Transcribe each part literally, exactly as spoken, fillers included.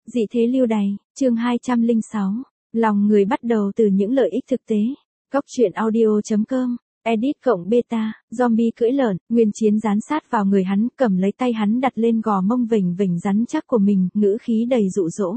Dị thế lưu đày, chương hai trăm lẻ sáu. Lòng người bắt đầu từ những lợi ích thực tế. Góc truyện audio chấm com, edit cộng beta, zombie cưỡi lợn, Nguyên Chiến dán sát vào người hắn, cầm lấy tay hắn đặt lên gò mông vểnh vểnh rắn chắc của mình, ngữ khí đầy dụ dỗ.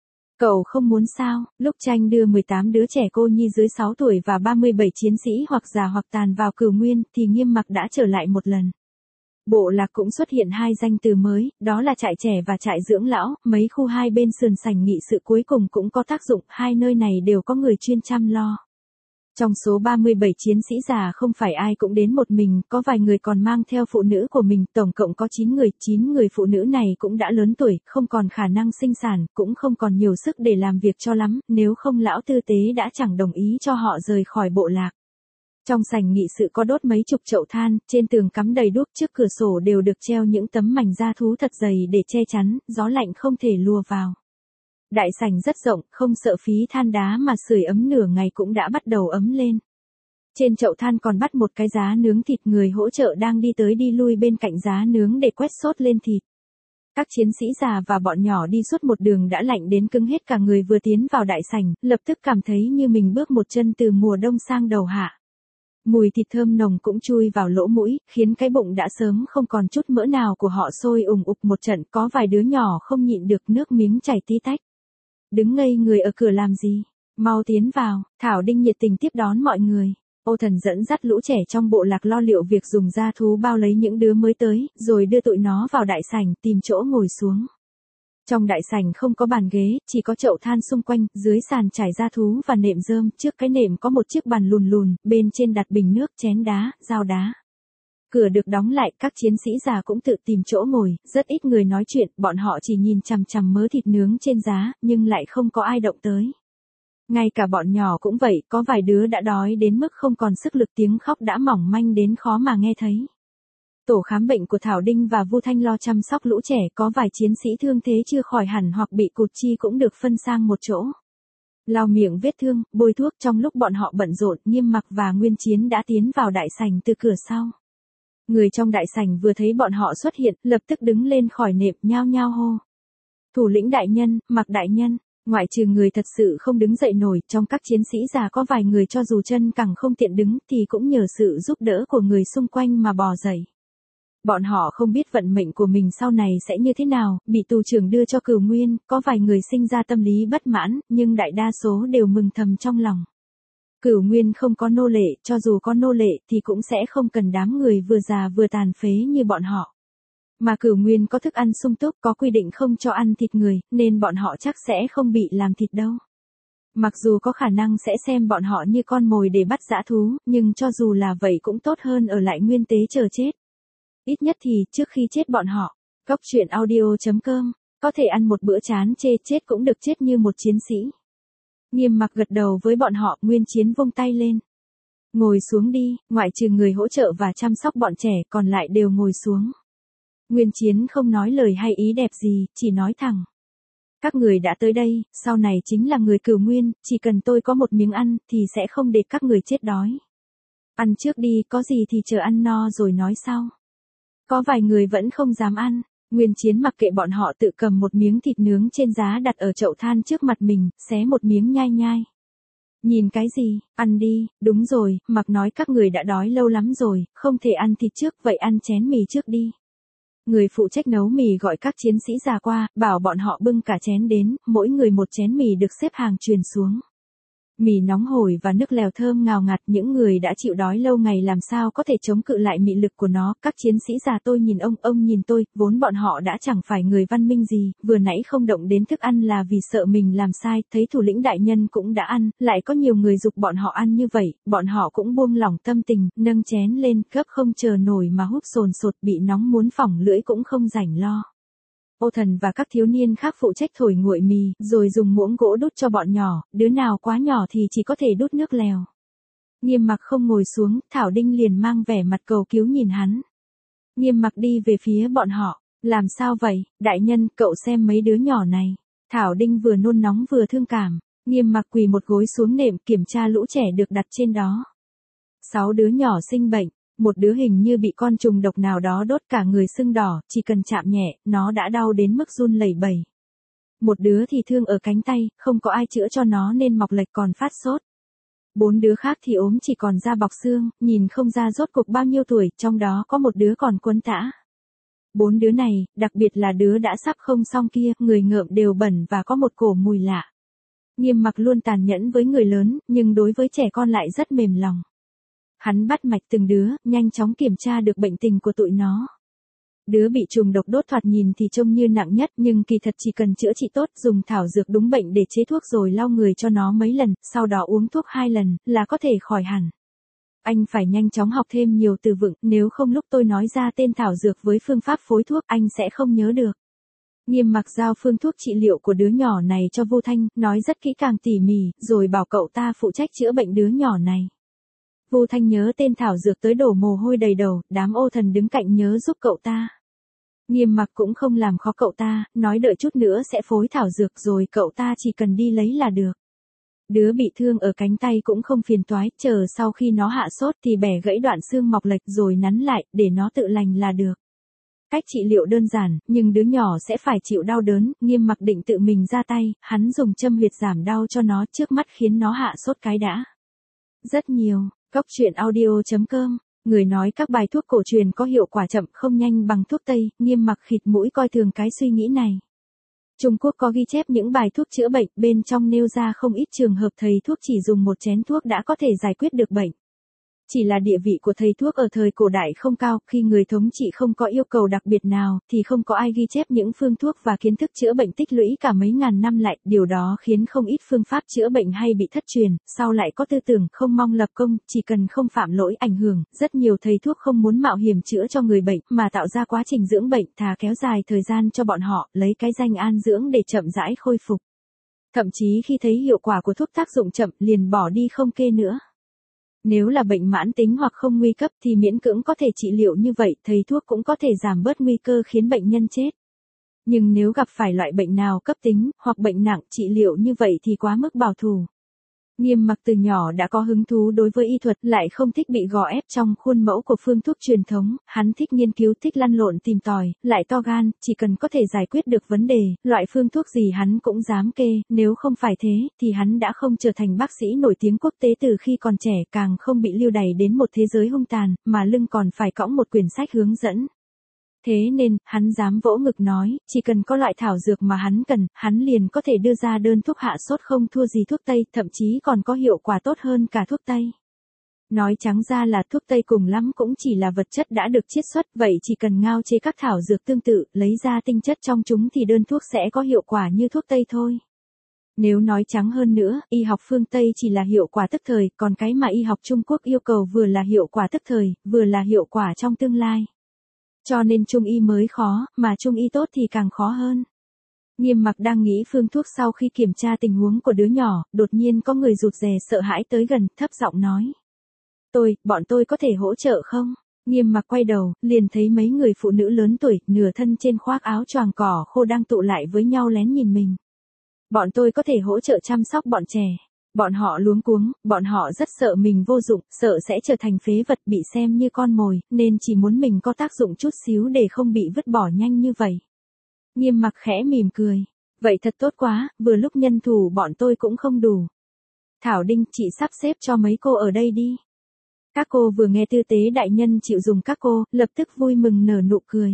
Cậu không muốn sao? Lúc Tranh đưa mười tám đứa trẻ cô nhi dưới sáu tuổi và ba mươi bảy chiến sĩ hoặc già hoặc tàn vào Cửu Nguyên, thì Nghiêm Mặc đã trở lại một lần. Bộ lạc cũng xuất hiện hai danh từ mới, đó là trại trẻ và trại dưỡng lão, mấy khu hai bên sườn sảnh nghị sự cuối cùng cũng có tác dụng, hai nơi này đều có người chuyên chăm lo. Trong số ba mươi bảy chiến sĩ già không phải ai cũng đến một mình, có vài người còn mang theo phụ nữ của mình, tổng cộng có chín người, chín người phụ nữ này cũng đã lớn tuổi, không còn khả năng sinh sản, cũng không còn nhiều sức để làm việc cho lắm, nếu không lão tư tế đã chẳng đồng ý cho họ rời khỏi bộ lạc. Trong sảnh nghị sự có đốt mấy chục chậu than, trên tường cắm đầy đuốc, trước cửa sổ đều được treo những tấm mảnh da thú thật dày để che chắn, gió lạnh không thể lùa vào. Đại sảnh rất rộng, không sợ phí than đá mà sưởi ấm nửa ngày cũng đã bắt đầu ấm lên. Trên chậu than còn bắt một cái giá nướng thịt, người hỗ trợ đang đi tới đi lui bên cạnh giá nướng để quét sốt lên thịt. Các chiến sĩ già và bọn nhỏ đi suốt một đường đã lạnh đến cứng hết cả người, vừa tiến vào đại sảnh, lập tức cảm thấy như mình bước một chân từ mùa đông sang đầu hạ. Mùi thịt thơm nồng cũng chui vào lỗ mũi, khiến cái bụng đã sớm không còn chút mỡ nào của họ sôi ùng ục một trận, có vài đứa nhỏ không nhịn được nước miếng chảy tí tách. Đứng ngây người ở cửa làm gì? Mau tiến vào, Thảo Đinh nhiệt tình tiếp đón mọi người. Ô Thần dẫn dắt lũ trẻ trong bộ lạc lo liệu việc dùng gia thú bao lấy những đứa mới tới, rồi đưa tụi nó vào đại sảnh, tìm chỗ ngồi xuống. Trong đại sảnh không có bàn ghế, chỉ có chậu than xung quanh, dưới sàn trải da thú và nệm rơm, trước cái nệm có một chiếc bàn lùn lùn, bên trên đặt bình nước, chén đá, dao đá. Cửa được đóng lại, các chiến sĩ già cũng tự tìm chỗ ngồi, rất ít người nói chuyện, bọn họ chỉ nhìn chằm chằm mớ thịt nướng trên giá, nhưng lại không có ai động tới. Ngay cả bọn nhỏ cũng vậy, có vài đứa đã đói đến mức không còn sức lực, tiếng khóc đã mỏng manh đến khó mà nghe thấy. Tổ khám bệnh của Thảo Đinh và Vu Thanh lo chăm sóc lũ trẻ, có vài chiến sĩ thương thế chưa khỏi hẳn hoặc bị cụt chi cũng được phân sang một chỗ. Lau miệng vết thương, bôi thuốc. Trong lúc bọn họ bận rộn, Nghiêm Mặc và Nguyên Chiến đã tiến vào đại sảnh từ cửa sau. Người trong đại sảnh vừa thấy bọn họ xuất hiện, lập tức đứng lên khỏi nệm, nhao nhao hô. Thủ lĩnh đại nhân, Mặc đại nhân. Ngoại trừ người thật sự không đứng dậy nổi, trong các chiến sĩ già có vài người cho dù chân cẳng không tiện đứng thì cũng nhờ sự giúp đỡ của người xung quanh mà bò dậy. Bọn họ không biết vận mệnh của mình sau này sẽ như thế nào, bị tù trưởng đưa cho Cửu Nguyên, có vài người sinh ra tâm lý bất mãn, nhưng đại đa số đều mừng thầm trong lòng. Cửu Nguyên không có nô lệ, cho dù có nô lệ thì cũng sẽ không cần đám người vừa già vừa tàn phế như bọn họ. Mà Cửu Nguyên có thức ăn sung túc, có quy định không cho ăn thịt người, nên bọn họ chắc sẽ không bị làm thịt đâu. Mặc dù có khả năng sẽ xem bọn họ như con mồi để bắt dã thú, nhưng cho dù là vậy cũng tốt hơn ở lại nguyên tế chờ chết. Ít nhất thì, trước khi chết bọn họ, góc truyện audio chấm com, có thể ăn một bữa chán chê, chết cũng được chết như một chiến sĩ. Nghiêm Mặc gật đầu với bọn họ, Nguyên Chiến vung tay lên. Ngồi xuống đi, ngoại trừ người hỗ trợ và chăm sóc bọn trẻ, còn lại đều ngồi xuống. Nguyên Chiến không nói lời hay ý đẹp gì, chỉ nói thẳng. Các người đã tới đây, sau này chính là người Cửu Nguyên, chỉ cần tôi có một miếng ăn, thì sẽ không để các người chết đói. Ăn trước đi, có gì thì chờ ăn no rồi nói sau. Có vài người vẫn không dám ăn, Nguyên Chiến mặc kệ bọn họ, tự cầm một miếng thịt nướng trên giá đặt ở chậu than trước mặt mình, xé một miếng nhai nhai. Nhìn cái gì, ăn đi, đúng rồi, Mặc nói các người đã đói lâu lắm rồi, không thể ăn thịt trước, vậy ăn chén mì trước đi. Người phụ trách nấu mì gọi các chiến sĩ già qua, bảo bọn họ bưng cả chén đến, mỗi người một chén mì được xếp hàng truyền xuống. Mì nóng hổi và nước lèo thơm ngào ngạt, những người đã chịu đói lâu ngày làm sao có thể chống cự lại mị lực của nó. Các chiến sĩ già tôi nhìn ông, ông nhìn tôi, vốn bọn họ đã chẳng phải người văn minh gì, vừa nãy không động đến thức ăn là vì sợ mình làm sai, thấy thủ lĩnh đại nhân cũng đã ăn, lại có nhiều người giục bọn họ ăn như vậy, bọn họ cũng buông lỏng tâm tình, nâng chén lên, gấp không chờ nổi mà húp sồn sột, bị nóng muốn phỏng lưỡi cũng không rảnh lo. Ô Thần và các thiếu niên khác phụ trách thổi nguội mì, rồi dùng muỗng gỗ đút cho bọn nhỏ, đứa nào quá nhỏ thì chỉ có thể đút nước lèo. Nghiêm Mặc không ngồi xuống, Thảo Đinh liền mang vẻ mặt cầu cứu nhìn hắn. Nghiêm Mặc đi về phía bọn họ, làm sao vậy, đại nhân, cậu xem mấy đứa nhỏ này. Thảo Đinh vừa nôn nóng vừa thương cảm, Nghiêm Mặc quỳ một gối xuống nệm kiểm tra lũ trẻ được đặt trên đó. Sáu đứa nhỏ sinh bệnh. Một đứa hình như bị con trùng độc nào đó đốt cả người sưng đỏ, chỉ cần chạm nhẹ, nó đã đau đến mức run lẩy bẩy. Một đứa thì thương ở cánh tay, không có ai chữa cho nó nên mọc lệch còn phát sốt. Bốn đứa khác thì ốm chỉ còn da bọc xương, nhìn không ra rốt cuộc bao nhiêu tuổi, trong đó có một đứa còn quấn tã. Bốn đứa này, đặc biệt là đứa đã sắp không xong kia, người ngợm đều bẩn và có một cổ mùi lạ. Nghiêm Mặc luôn tàn nhẫn với người lớn, nhưng đối với trẻ con lại rất mềm lòng. Hắn bắt mạch từng đứa, nhanh chóng kiểm tra được bệnh tình của tụi nó. Đứa bị trùng độc đốt thoạt nhìn thì trông như nặng nhất, nhưng kỳ thật chỉ cần chữa trị tốt, dùng thảo dược đúng bệnh để chế thuốc rồi lau người cho nó mấy lần, sau đó uống thuốc hai lần, là có thể khỏi hẳn. Anh phải nhanh chóng học thêm nhiều từ vựng, nếu không lúc tôi nói ra tên thảo dược với phương pháp phối thuốc anh sẽ không nhớ được. Nghiêm Mặc giao phương thuốc trị liệu của đứa nhỏ này cho Vu Thanh, nói rất kỹ càng tỉ mỉ, rồi bảo cậu ta phụ trách chữa bệnh đứa nhỏ này. Vu Thanh nhớ tên thảo dược tới đổ mồ hôi đầy đầu, đám ô thần đứng cạnh nhớ giúp cậu ta. Nghiêm Mặc cũng không làm khó cậu ta, nói đợi chút nữa sẽ phối thảo dược rồi cậu ta chỉ cần đi lấy là được. Đứa bị thương ở cánh tay cũng không phiền toái, chờ sau khi nó hạ sốt thì bẻ gãy đoạn xương mọc lệch rồi nắn lại, để nó tự lành là được. Cách trị liệu đơn giản, nhưng đứa nhỏ sẽ phải chịu đau đớn, Nghiêm Mặc định tự mình ra tay, hắn dùng châm huyệt giảm đau cho nó trước mắt khiến nó hạ sốt cái đã. Rất nhiều, Cóc truyện audio chấm com, người nói các bài thuốc cổ truyền có hiệu quả chậm không nhanh bằng thuốc Tây, Nghiêm Mặc khịt mũi coi thường cái suy nghĩ này. Trung Quốc có ghi chép những bài thuốc chữa bệnh, bên trong nêu ra không ít trường hợp thầy thuốc chỉ dùng một chén thuốc đã có thể giải quyết được bệnh. Chỉ là địa vị của thầy thuốc ở thời cổ đại không cao, khi người thống trị không có yêu cầu đặc biệt nào, thì không có ai ghi chép những phương thuốc và kiến thức chữa bệnh tích lũy cả mấy ngàn năm lại, điều đó khiến không ít phương pháp chữa bệnh hay bị thất truyền, sau lại có tư tưởng không mong lập công, chỉ cần không phạm lỗi ảnh hưởng, rất nhiều thầy thuốc không muốn mạo hiểm chữa cho người bệnh, mà tạo ra quá trình dưỡng bệnh, thà kéo dài thời gian cho bọn họ, lấy cái danh an dưỡng để chậm rãi khôi phục. Thậm chí khi thấy hiệu quả của thuốc tác dụng chậm, liền bỏ đi không kê nữa. Nếu là bệnh mãn tính hoặc không nguy cấp thì miễn cưỡng có thể trị liệu như vậy, thầy thuốc cũng có thể giảm bớt nguy cơ khiến bệnh nhân chết. Nhưng nếu gặp phải loại bệnh nào cấp tính, hoặc bệnh nặng, trị liệu như vậy thì quá mức bảo thủ. Nghiêm Mặc từ nhỏ đã có hứng thú đối với y thuật, lại không thích bị gò ép trong khuôn mẫu của phương thuốc truyền thống, hắn thích nghiên cứu, thích lăn lộn tìm tòi, lại to gan, chỉ cần có thể giải quyết được vấn đề, loại phương thuốc gì hắn cũng dám kê, nếu không phải thế, thì hắn đã không trở thành bác sĩ nổi tiếng quốc tế từ khi còn trẻ, càng không bị lưu đày đến một thế giới hung tàn, mà lưng còn phải cõng một quyển sách hướng dẫn. Thế nên, hắn dám vỗ ngực nói, chỉ cần có loại thảo dược mà hắn cần, hắn liền có thể đưa ra đơn thuốc hạ sốt không thua gì thuốc Tây, thậm chí còn có hiệu quả tốt hơn cả thuốc Tây. Nói trắng ra là thuốc Tây cùng lắm cũng chỉ là vật chất đã được chiết xuất, vậy chỉ cần ngao chế các thảo dược tương tự, lấy ra tinh chất trong chúng thì đơn thuốc sẽ có hiệu quả như thuốc Tây thôi. Nếu nói trắng hơn nữa, y học phương Tây chỉ là hiệu quả tức thời, còn cái mà y học Trung Quốc yêu cầu vừa là hiệu quả tức thời, vừa là hiệu quả trong tương lai. Cho nên Trung y mới khó, mà Trung y tốt thì càng khó hơn. Nghiêm Mặc đang nghĩ phương thuốc sau khi kiểm tra tình huống của đứa nhỏ, đột nhiên có người rụt rè sợ hãi tới gần, thấp giọng nói. Tôi, bọn tôi có thể hỗ trợ không? Nghiêm Mặc quay đầu, liền thấy mấy người phụ nữ lớn tuổi, nửa thân trên khoác áo choàng cỏ khô đang tụ lại với nhau lén nhìn mình. Bọn tôi có thể hỗ trợ chăm sóc bọn trẻ. Bọn họ luống cuống, bọn họ rất sợ mình vô dụng, sợ sẽ trở thành phế vật bị xem như con mồi, nên chỉ muốn mình có tác dụng chút xíu để không bị vứt bỏ nhanh như vậy. Nghiêm Mặc khẽ mỉm cười. Vậy thật tốt quá, vừa lúc nhân thủ bọn tôi cũng không đủ. Thảo Đinh, chị sắp xếp cho mấy cô ở đây đi. Các cô vừa nghe tư tế đại nhân chịu dùng các cô, lập tức vui mừng nở nụ cười.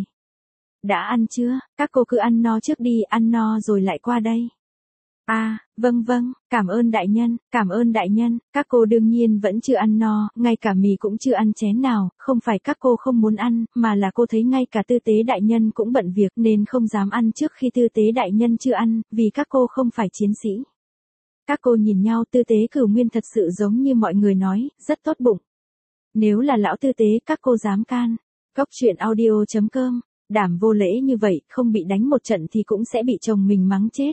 Đã ăn chưa, các cô cứ ăn no trước đi, ăn no rồi lại qua đây. À, vâng vâng, cảm ơn đại nhân, cảm ơn đại nhân, các cô đương nhiên vẫn chưa ăn no, ngay cả mì cũng chưa ăn chén nào, không phải các cô không muốn ăn, mà là cô thấy ngay cả tư tế đại nhân cũng bận việc nên không dám ăn trước khi tư tế đại nhân chưa ăn, vì các cô không phải chiến sĩ. Các cô nhìn nhau, tư tế Cửu Nguyên thật sự giống như mọi người nói, rất tốt bụng. Nếu là lão tư tế các cô dám can. Cóc truyện audio chấm com, đảm vô lễ như vậy, không bị đánh một trận thì cũng sẽ bị chồng mình mắng chết.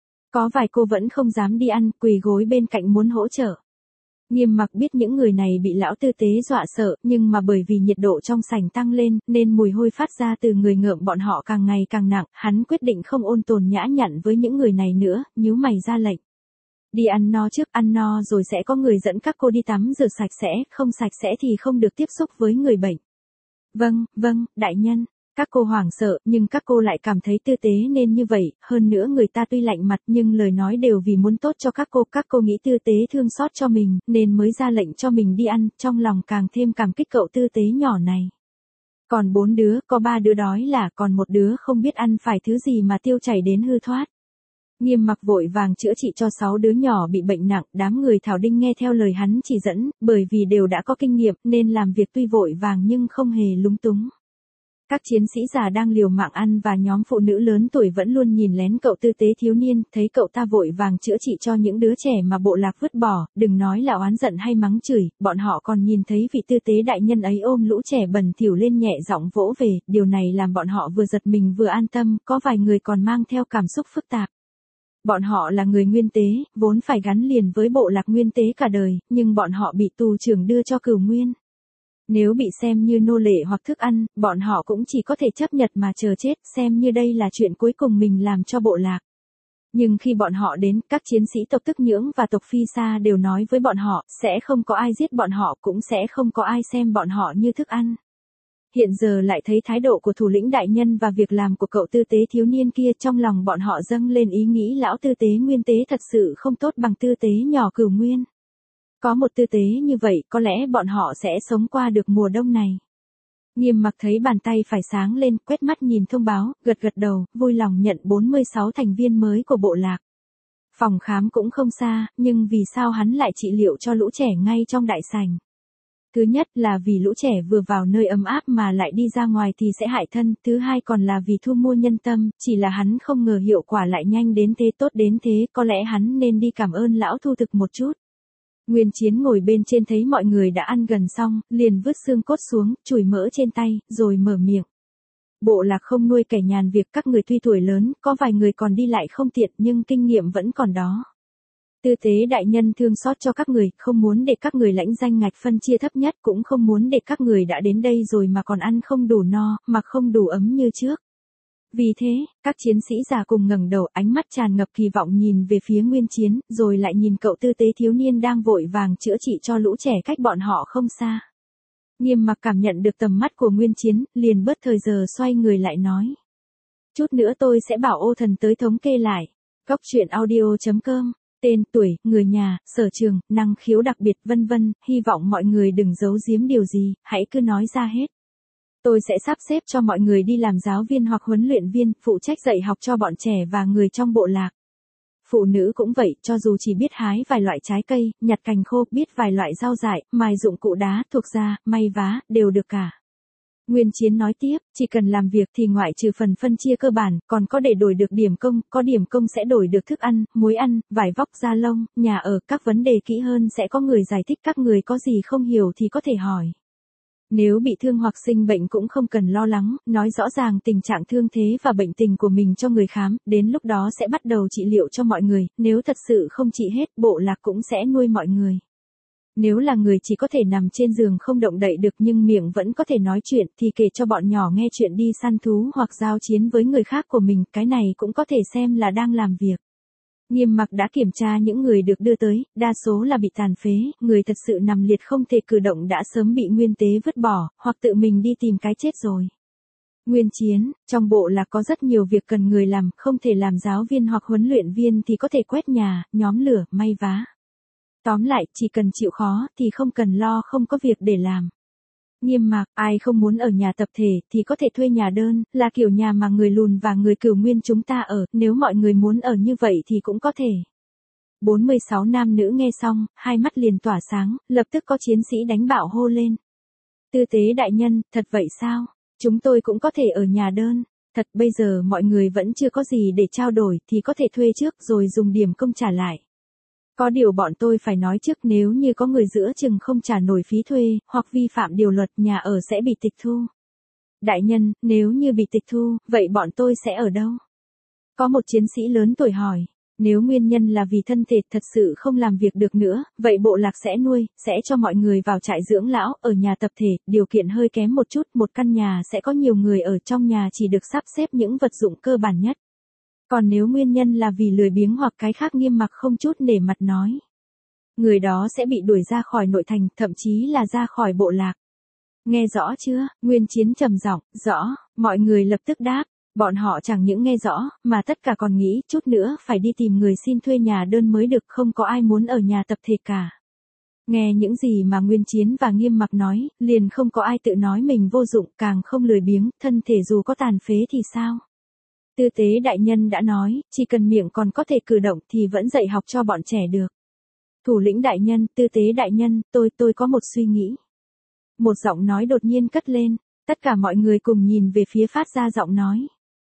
Có vài cô vẫn không dám đi ăn, quỳ gối bên cạnh muốn hỗ trợ. Nghiêm Mặc biết những người này bị lão tư tế dọa sợ, nhưng mà bởi vì nhiệt độ trong sảnh tăng lên, nên mùi hôi phát ra từ người ngợm bọn họ càng ngày càng nặng, hắn quyết định không ôn tồn nhã nhặn với những người này nữa, nhíu mày ra lệnh. Đi ăn no trước, ăn no rồi sẽ có người dẫn các cô đi tắm rửa sạch sẽ, không sạch sẽ thì không được tiếp xúc với người bệnh. Vâng, vâng, đại nhân. Các cô hoảng sợ, nhưng các cô lại cảm thấy tư tế nên như vậy, hơn nữa người ta tuy lạnh mặt nhưng lời nói đều vì muốn tốt cho các cô. Các cô nghĩ tư tế thương xót cho mình, nên mới ra lệnh cho mình đi ăn, trong lòng càng thêm cảm kích cậu tư tế nhỏ này. Còn bốn đứa, có ba đứa đói là, còn một đứa không biết ăn phải thứ gì mà tiêu chảy đến hư thoát. Nghiêm Mặc vội vàng chữa trị cho sáu đứa nhỏ bị bệnh nặng, đám người Thảo Đinh nghe theo lời hắn chỉ dẫn, bởi vì đều đã có kinh nghiệm nên làm việc tuy vội vàng nhưng không hề lúng túng. Các chiến sĩ già đang liều mạng ăn và nhóm phụ nữ lớn tuổi vẫn luôn nhìn lén cậu tư tế thiếu niên, thấy cậu ta vội vàng chữa trị cho những đứa trẻ mà bộ lạc vứt bỏ, đừng nói là oán giận hay mắng chửi, bọn họ còn nhìn thấy vị tư tế đại nhân ấy ôm lũ trẻ bẩn thỉu lên nhẹ giọng vỗ về, điều này làm bọn họ vừa giật mình vừa an tâm, có vài người còn mang theo cảm xúc phức tạp. Bọn họ là người Nguyên Tế, vốn phải gắn liền với bộ lạc Nguyên Tế cả đời, nhưng bọn họ bị tù trưởng đưa cho Cửu Nguyên. Nếu bị xem như nô lệ hoặc thức ăn, bọn họ cũng chỉ có thể chấp nhận mà chờ chết, xem như đây là chuyện cuối cùng mình làm cho bộ lạc. Nhưng khi bọn họ đến, các chiến sĩ tộc Tức Nhưỡng và tộc Phi Sa đều nói với bọn họ, sẽ không có ai giết bọn họ, cũng sẽ không có ai xem bọn họ như thức ăn. Hiện giờ lại thấy thái độ của thủ lĩnh đại nhân và việc làm của cậu tư tế thiếu niên kia, trong lòng bọn họ dâng lên ý nghĩ lão tư tế Nguyên Tế thật sự không tốt bằng tư tế nhỏ Cửu Nguyên. Có một tư tế như vậy, có lẽ bọn họ sẽ sống qua được mùa đông này. Nghiêm Mặc thấy bàn tay phải sáng lên, quét mắt nhìn thông báo, gật gật đầu, vui lòng nhận bốn mươi sáu thành viên mới của bộ lạc. Phòng khám cũng không xa, nhưng vì sao hắn lại trị liệu cho lũ trẻ ngay trong đại sảnh? Thứ nhất là vì lũ trẻ vừa vào nơi ấm áp mà lại đi ra ngoài thì sẽ hại thân, thứ hai còn là vì thu mua nhân tâm, chỉ là hắn không ngờ hiệu quả lại nhanh đến thế, tốt đến thế, có lẽ hắn nên đi cảm ơn lão thu thực một chút. Nguyên Chiến ngồi bên trên thấy mọi người đã ăn gần xong, liền vứt xương cốt xuống, chùi mỡ trên tay, rồi mở miệng. Bộ lạc không nuôi kẻ nhàn việc, các người tuy tuổi lớn, có vài người còn đi lại không tiện nhưng kinh nghiệm vẫn còn đó. Tư tế đại nhân thương xót cho các người, không muốn để các người lãnh danh ngạch phân chia thấp nhất, cũng không muốn để các người đã đến đây rồi mà còn ăn không đủ no, mặc không đủ ấm như trước. Vì thế, các chiến sĩ già cùng ngẩng đầu, ánh mắt tràn ngập kỳ vọng nhìn về phía Nguyên Chiến, rồi lại nhìn cậu tư tế thiếu niên đang vội vàng chữa trị cho lũ trẻ cách bọn họ không xa. Nghiêm Mặc cảm nhận được tầm mắt của Nguyên Chiến, liền bớt thời giờ xoay người lại nói. Chút nữa tôi sẽ bảo Ô Thần tới thống kê lại. Cóc truyện audio chấm com, tên, tuổi, người nhà, sở trường, năng khiếu đặc biệt vân vân, hy vọng mọi người đừng giấu giếm điều gì, hãy cứ nói ra hết. Tôi sẽ sắp xếp cho mọi người đi làm giáo viên hoặc huấn luyện viên, phụ trách dạy học cho bọn trẻ và người trong bộ lạc. Phụ nữ cũng vậy, cho dù chỉ biết hái vài loại trái cây, nhặt cành khô, biết vài loại rau dại, mài dụng cụ đá, thuộc da, may vá, đều được cả. Nguyên Chiến nói tiếp, chỉ cần làm việc thì ngoại trừ phần phân chia cơ bản, còn có để đổi được điểm công, có điểm công sẽ đổi được thức ăn, muối ăn, vải vóc da lông, nhà ở, các vấn đề kỹ hơn sẽ có người giải thích, các người có gì không hiểu thì có thể hỏi. Nếu bị thương hoặc sinh bệnh cũng không cần lo lắng, nói rõ ràng tình trạng thương thế và bệnh tình của mình cho người khám, đến lúc đó sẽ bắt đầu trị liệu cho mọi người, nếu thật sự không trị hết, bộ lạc cũng sẽ nuôi mọi người. Nếu là người chỉ có thể nằm trên giường không động đậy được nhưng miệng vẫn có thể nói chuyện thì kể cho bọn nhỏ nghe chuyện đi săn thú hoặc giao chiến với người khác của mình, cái này cũng có thể xem là đang làm việc. Nghiêm Mặc đã kiểm tra những người được đưa tới, đa số là bị tàn phế, người thật sự nằm liệt không thể cử động đã sớm bị Nguyên Tế vứt bỏ, hoặc tự mình đi tìm cái chết rồi. Nguyên Chiến, trong bộ lạc có rất nhiều việc cần người làm, không thể làm giáo viên hoặc huấn luyện viên thì có thể quét nhà, nhóm lửa, may vá. Tóm lại, chỉ cần chịu khó thì không cần lo không có việc để làm. Nghiêm Mặc, ai không muốn ở nhà tập thể thì có thể thuê nhà đơn, là kiểu nhà mà người lùn và người Cửu Nguyên chúng ta ở, nếu mọi người muốn ở như vậy thì cũng có thể. bốn mươi sáu nam nữ nghe xong, hai mắt liền tỏa sáng, lập tức có chiến sĩ đánh bạo hô lên. Tư tế đại nhân, thật vậy sao? Chúng tôi cũng có thể ở nhà đơn. Thật bây giờ mọi người vẫn chưa có gì để trao đổi thì có thể thuê trước rồi dùng điểm công trả lại. Có điều bọn tôi phải nói trước, nếu như có người giữa chừng không trả nổi phí thuê, hoặc vi phạm điều luật nhà ở sẽ bị tịch thu. Đại nhân, nếu như bị tịch thu, vậy bọn tôi sẽ ở đâu? Có một chiến sĩ lớn tuổi hỏi, nếu nguyên nhân là vì thân thể thật sự không làm việc được nữa, vậy bộ lạc sẽ nuôi, sẽ cho mọi người vào trại dưỡng lão, ở nhà tập thể, điều kiện hơi kém một chút, một căn nhà sẽ có nhiều người ở, trong nhà chỉ được sắp xếp những vật dụng cơ bản nhất. Còn nếu nguyên nhân là vì lười biếng hoặc cái khác, Nghiêm Mặc không chút nể mặt nói. Người đó sẽ bị đuổi ra khỏi nội thành, thậm chí là ra khỏi bộ lạc. Nghe rõ chưa? Nguyên Chiến trầm giọng, rõ, mọi người lập tức đáp. Bọn họ chẳng những nghe rõ, mà tất cả còn nghĩ chút nữa phải đi tìm người xin thuê nhà đơn mới được, không có ai muốn ở nhà tập thể cả. Nghe những gì mà Nguyên Chiến và Nghiêm Mặc nói, liền không có ai tự nói mình vô dụng, càng không lười biếng, thân thể dù có tàn phế thì sao? Tư tế đại nhân đã nói, chỉ cần miệng còn có thể cử động thì vẫn dạy học cho bọn trẻ được. Thủ lĩnh đại nhân, tư tế đại nhân, tôi, tôi có một suy nghĩ. Một giọng nói đột nhiên cất lên, tất cả mọi người cùng nhìn về phía phát ra giọng nói.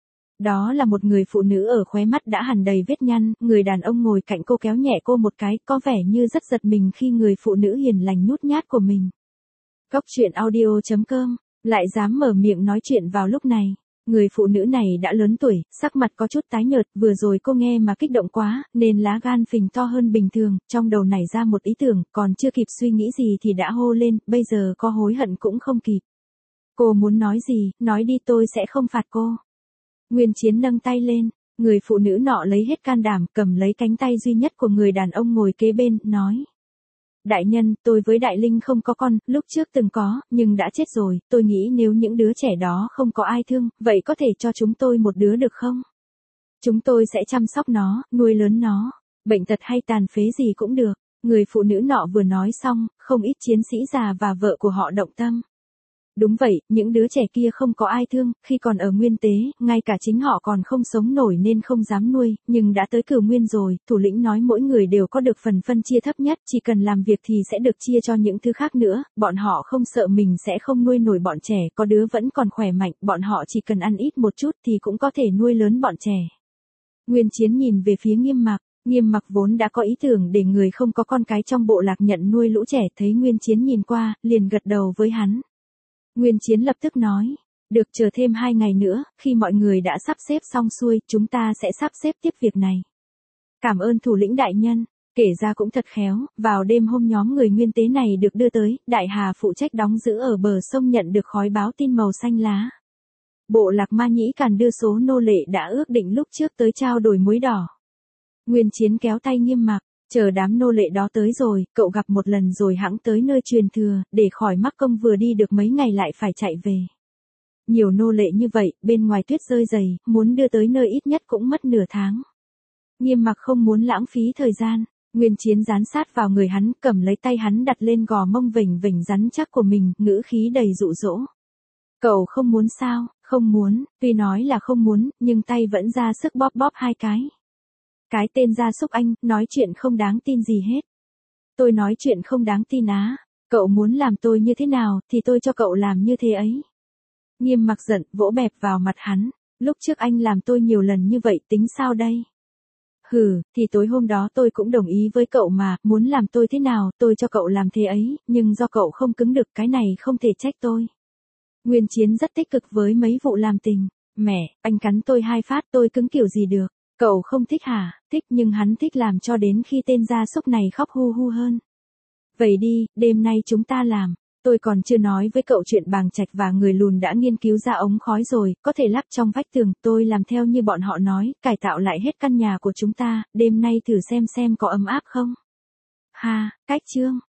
Đó là một người phụ nữ ở khóe mắt đã hằn đầy vết nhăn, người đàn ông ngồi cạnh cô kéo nhẹ cô một cái, có vẻ như rất giật mình khi người phụ nữ hiền lành nhút nhát của mình. Góc truyện audio chấm com, lại dám mở miệng nói chuyện vào lúc này. Người phụ nữ này đã lớn tuổi, sắc mặt có chút tái nhợt, vừa rồi cô nghe mà kích động quá, nên lá gan phình to hơn bình thường, trong đầu nảy ra một ý tưởng, còn chưa kịp suy nghĩ gì thì đã hô lên, bây giờ có hối hận cũng không kịp. Cô muốn nói gì, nói đi tôi sẽ không phạt cô. Nguyên Chiến nâng tay lên, người phụ nữ nọ lấy hết can đảm, cầm lấy cánh tay duy nhất của người đàn ông ngồi kế bên, nói. Đại nhân, tôi với Đại Linh không có con, lúc trước từng có, nhưng đã chết rồi, tôi nghĩ nếu những đứa trẻ đó không có ai thương, vậy có thể cho chúng tôi một đứa được không? Chúng tôi sẽ chăm sóc nó, nuôi lớn nó, bệnh tật hay tàn phế gì cũng được. Người phụ nữ nọ vừa nói xong, không ít chiến sĩ già và vợ của họ động tâm. Đúng vậy, những đứa trẻ kia không có ai thương, khi còn ở Nguyên Tế, ngay cả chính họ còn không sống nổi nên không dám nuôi, nhưng đã tới Cửu Nguyên rồi, thủ lĩnh nói mỗi người đều có được phần phân chia thấp nhất, chỉ cần làm việc thì sẽ được chia cho những thứ khác nữa, bọn họ không sợ mình sẽ không nuôi nổi bọn trẻ, có đứa vẫn còn khỏe mạnh, bọn họ chỉ cần ăn ít một chút thì cũng có thể nuôi lớn bọn trẻ. Nguyên Chiến nhìn về phía Nghiêm Mặc. Nghiêm Mặc vốn đã có ý tưởng để người không có con cái trong bộ lạc nhận nuôi lũ trẻ, thấy Nguyên Chiến nhìn qua, liền gật đầu với hắn. Nguyên Chiến lập tức nói, được, chờ thêm hai ngày nữa, khi mọi người đã sắp xếp xong xuôi, chúng ta sẽ sắp xếp tiếp việc này. Cảm ơn thủ lĩnh đại nhân, kể ra cũng thật khéo, vào đêm hôm nhóm người Nguyên Tế này được đưa tới, Đại Hà phụ trách đóng giữ ở bờ sông nhận được khói báo tin màu xanh lá. Bộ lạc Ma Nhĩ Càn đưa số nô lệ đã ước định lúc trước tới trao đổi muối đỏ. Nguyên Chiến kéo tay Nghiêm Mặc. Chờ đám nô lệ đó tới rồi, cậu gặp một lần rồi hẵng tới nơi truyền thừa, để khỏi mắc công vừa đi được mấy ngày lại phải chạy về. Nhiều nô lệ như vậy, bên ngoài tuyết rơi dày, muốn đưa tới nơi ít nhất cũng mất nửa tháng. Nghiêm Mặc không muốn lãng phí thời gian, Nguyên Chiến dán sát vào người hắn, cầm lấy tay hắn đặt lên gò mông vểnh vểnh rắn chắc của mình, ngữ khí đầy dụ dỗ. Cậu không muốn sao? Không muốn, tuy nói là không muốn, nhưng tay vẫn ra sức bóp bóp hai cái. Cái tên gia súc anh, nói chuyện không đáng tin gì hết. Tôi nói chuyện không đáng tin á, cậu muốn làm tôi như thế nào, thì tôi cho cậu làm như thế ấy. Nghiêm Mặc giận, vỗ bẹp vào mặt hắn, lúc trước anh làm tôi nhiều lần như vậy, tính sao đây? Hừ, thì tối hôm đó tôi cũng đồng ý với cậu mà, muốn làm tôi thế nào, tôi cho cậu làm thế ấy, nhưng do cậu không cứng được, cái này không thể trách tôi. Nguyên Chiến rất tích cực với mấy vụ làm tình, mẹ, anh cắn tôi hai phát, tôi cứng kiểu gì được. Cậu không thích hả? Thích, nhưng hắn thích làm cho đến khi tên gia súc này khóc hu hu hơn. Vậy đi, đêm nay chúng ta làm. Tôi còn chưa nói với cậu chuyện Bàng Trạch và người lùn đã nghiên cứu ra ống khói rồi, có thể lắp trong vách tường, tôi làm theo như bọn họ nói, cải tạo lại hết căn nhà của chúng ta, đêm nay thử xem xem có ấm áp không. Ha, cách chương.